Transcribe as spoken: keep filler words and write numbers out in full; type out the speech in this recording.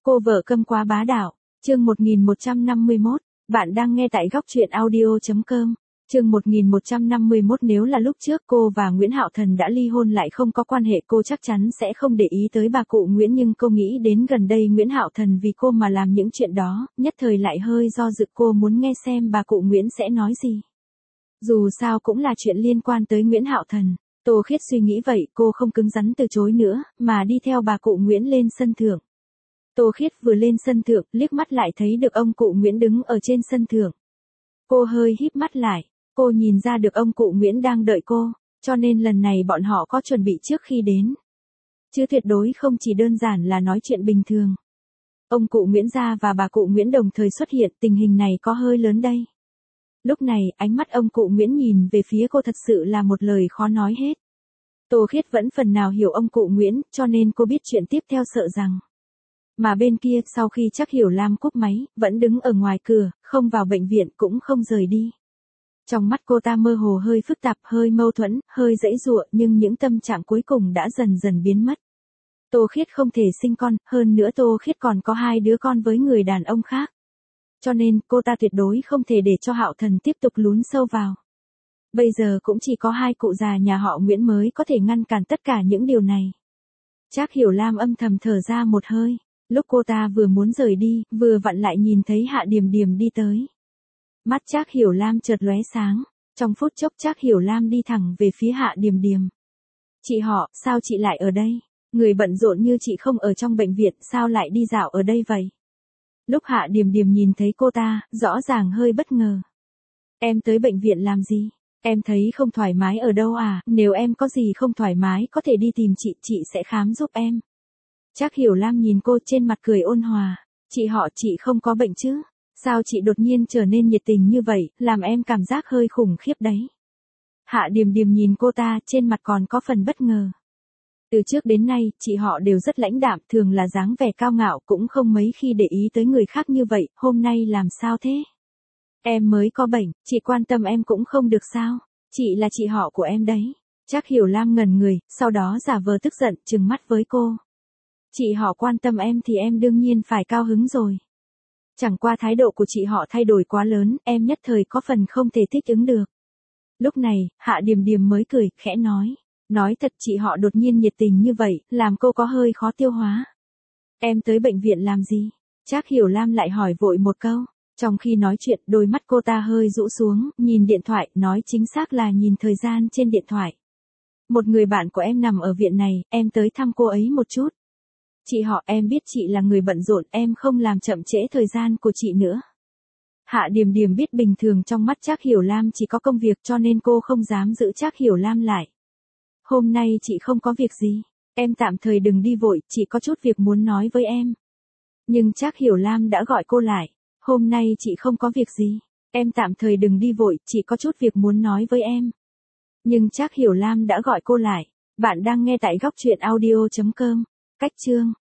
Cô vợ câm quá bá đạo, chương một nghìn một trăm năm mươi mốt, bạn đang nghe tại góc truyện audio.com. Chương một nghìn một trăm năm mươi mốt Nếu là lúc trước cô và Nguyễn Hạo Thần đã ly hôn lại không có quan hệ cô chắc chắn sẽ không để ý tới bà cụ Nguyễn, nhưng cô nghĩ đến gần đây Nguyễn Hạo Thần vì cô mà làm những chuyện đó, nhất thời lại hơi do dự. Cô muốn nghe xem bà cụ Nguyễn sẽ nói gì. Dù sao cũng là chuyện liên quan tới Nguyễn Hạo Thần. Tô Khiết suy nghĩ vậy, cô không cứng rắn từ chối nữa, mà đi theo bà cụ Nguyễn lên sân thượng. Tô Khiết vừa lên sân thượng, liếc mắt lại thấy được ông cụ Nguyễn đứng ở trên sân thượng. Cô hơi híp mắt lại, cô nhìn ra được ông cụ Nguyễn đang đợi cô, cho nên lần này bọn họ có chuẩn bị trước khi đến. Chứ tuyệt đối không chỉ đơn giản là nói chuyện bình thường. Ông cụ Nguyễn gia và bà cụ Nguyễn đồng thời xuất hiện, tình hình này có hơi lớn đây. Lúc này, ánh mắt ông cụ Nguyễn nhìn về phía cô thật sự là một lời khó nói hết. Tô Khiết vẫn phần nào hiểu ông cụ Nguyễn, cho nên cô biết chuyện tiếp theo, sợ rằng. Mà bên kia, sau khi Trác Hiểu Lam cúp máy, vẫn đứng ở ngoài cửa, không vào bệnh viện cũng không rời đi. Trong mắt cô ta mơ hồ hơi phức tạp, hơi mâu thuẫn, hơi giãy giụa, nhưng những tâm trạng cuối cùng đã dần dần biến mất. Tô Khiết không thể sinh con, hơn nữa Tô Khiết còn có hai đứa con với người đàn ông khác. Cho nên, cô ta tuyệt đối không thể để cho Hạo Thần tiếp tục lún sâu vào. Bây giờ cũng chỉ có hai cụ già nhà họ Nguyễn mới có thể ngăn cản tất cả những điều này. Trác Hiểu Lam âm thầm thở ra một hơi. Lúc cô ta vừa muốn rời đi, vừa vặn lại nhìn thấy Hạ Điềm Điềm đi tới. Mắt Trác Hiểu Lam chợt lóe sáng, trong phút chốc Trác Hiểu Lam đi thẳng về phía Hạ Điềm Điềm. Chị họ, sao chị lại ở đây? Người bận rộn như chị không ở trong bệnh viện, sao lại đi dạo ở đây vậy? Lúc Hạ Điềm Điềm nhìn thấy cô ta, rõ ràng hơi bất ngờ. Em tới bệnh viện làm gì? Em thấy không thoải mái ở đâu à? Nếu em có gì không thoải mái có thể đi tìm chị, chị sẽ khám giúp em. Trác Hiểu Lam nhìn cô, trên mặt cười ôn hòa. Chị họ, chị không có bệnh chứ? Sao chị đột nhiên trở nên nhiệt tình như vậy, làm em cảm giác hơi khủng khiếp đấy. Hạ Điềm Điềm nhìn cô ta, trên mặt còn có phần bất ngờ. Từ trước đến nay, chị họ đều rất lãnh đạm, thường là dáng vẻ cao ngạo, cũng không mấy khi để ý tới người khác như vậy, hôm nay làm sao thế? Em mới có bệnh, chị quan tâm em cũng không được sao? Chị là chị họ của em đấy. Trác Hiểu Lam ngẩn người, sau đó giả vờ tức giận, trừng mắt với cô. Chị họ quan tâm em thì em đương nhiên phải cao hứng rồi. Chẳng qua thái độ của chị họ thay đổi quá lớn, em nhất thời có phần không thể thích ứng được. Lúc này, Hạ Điềm Điềm mới cười, khẽ nói. Nói thật, chị họ đột nhiên nhiệt tình như vậy, làm cô có hơi khó tiêu hóa. Em tới bệnh viện làm gì? Trác Hiểu Lam lại hỏi vội một câu. Trong khi nói chuyện, đôi mắt cô ta hơi rũ xuống, nhìn điện thoại, nói chính xác là nhìn thời gian trên điện thoại. Một người bạn của em nằm ở viện này, em tới thăm cô ấy một chút. Chị họ, em biết chị là người bận rộn, em không làm chậm trễ thời gian của chị nữa. Hạ Điềm Điềm biết bình thường trong mắt Trác Hiểu Lam chỉ có công việc, cho nên cô không dám giữ Trác Hiểu Lam lại. Hôm nay chị không có việc gì, em tạm thời đừng đi vội, chị có chút việc muốn nói với em. Nhưng Trác Hiểu Lam đã gọi cô lại. Hôm nay chị không có việc gì, em tạm thời đừng đi vội, chị có chút việc muốn nói với em. Nhưng Trác Hiểu Lam đã gọi cô lại. Bạn đang nghe tại góc truyện audio.com. Cách chương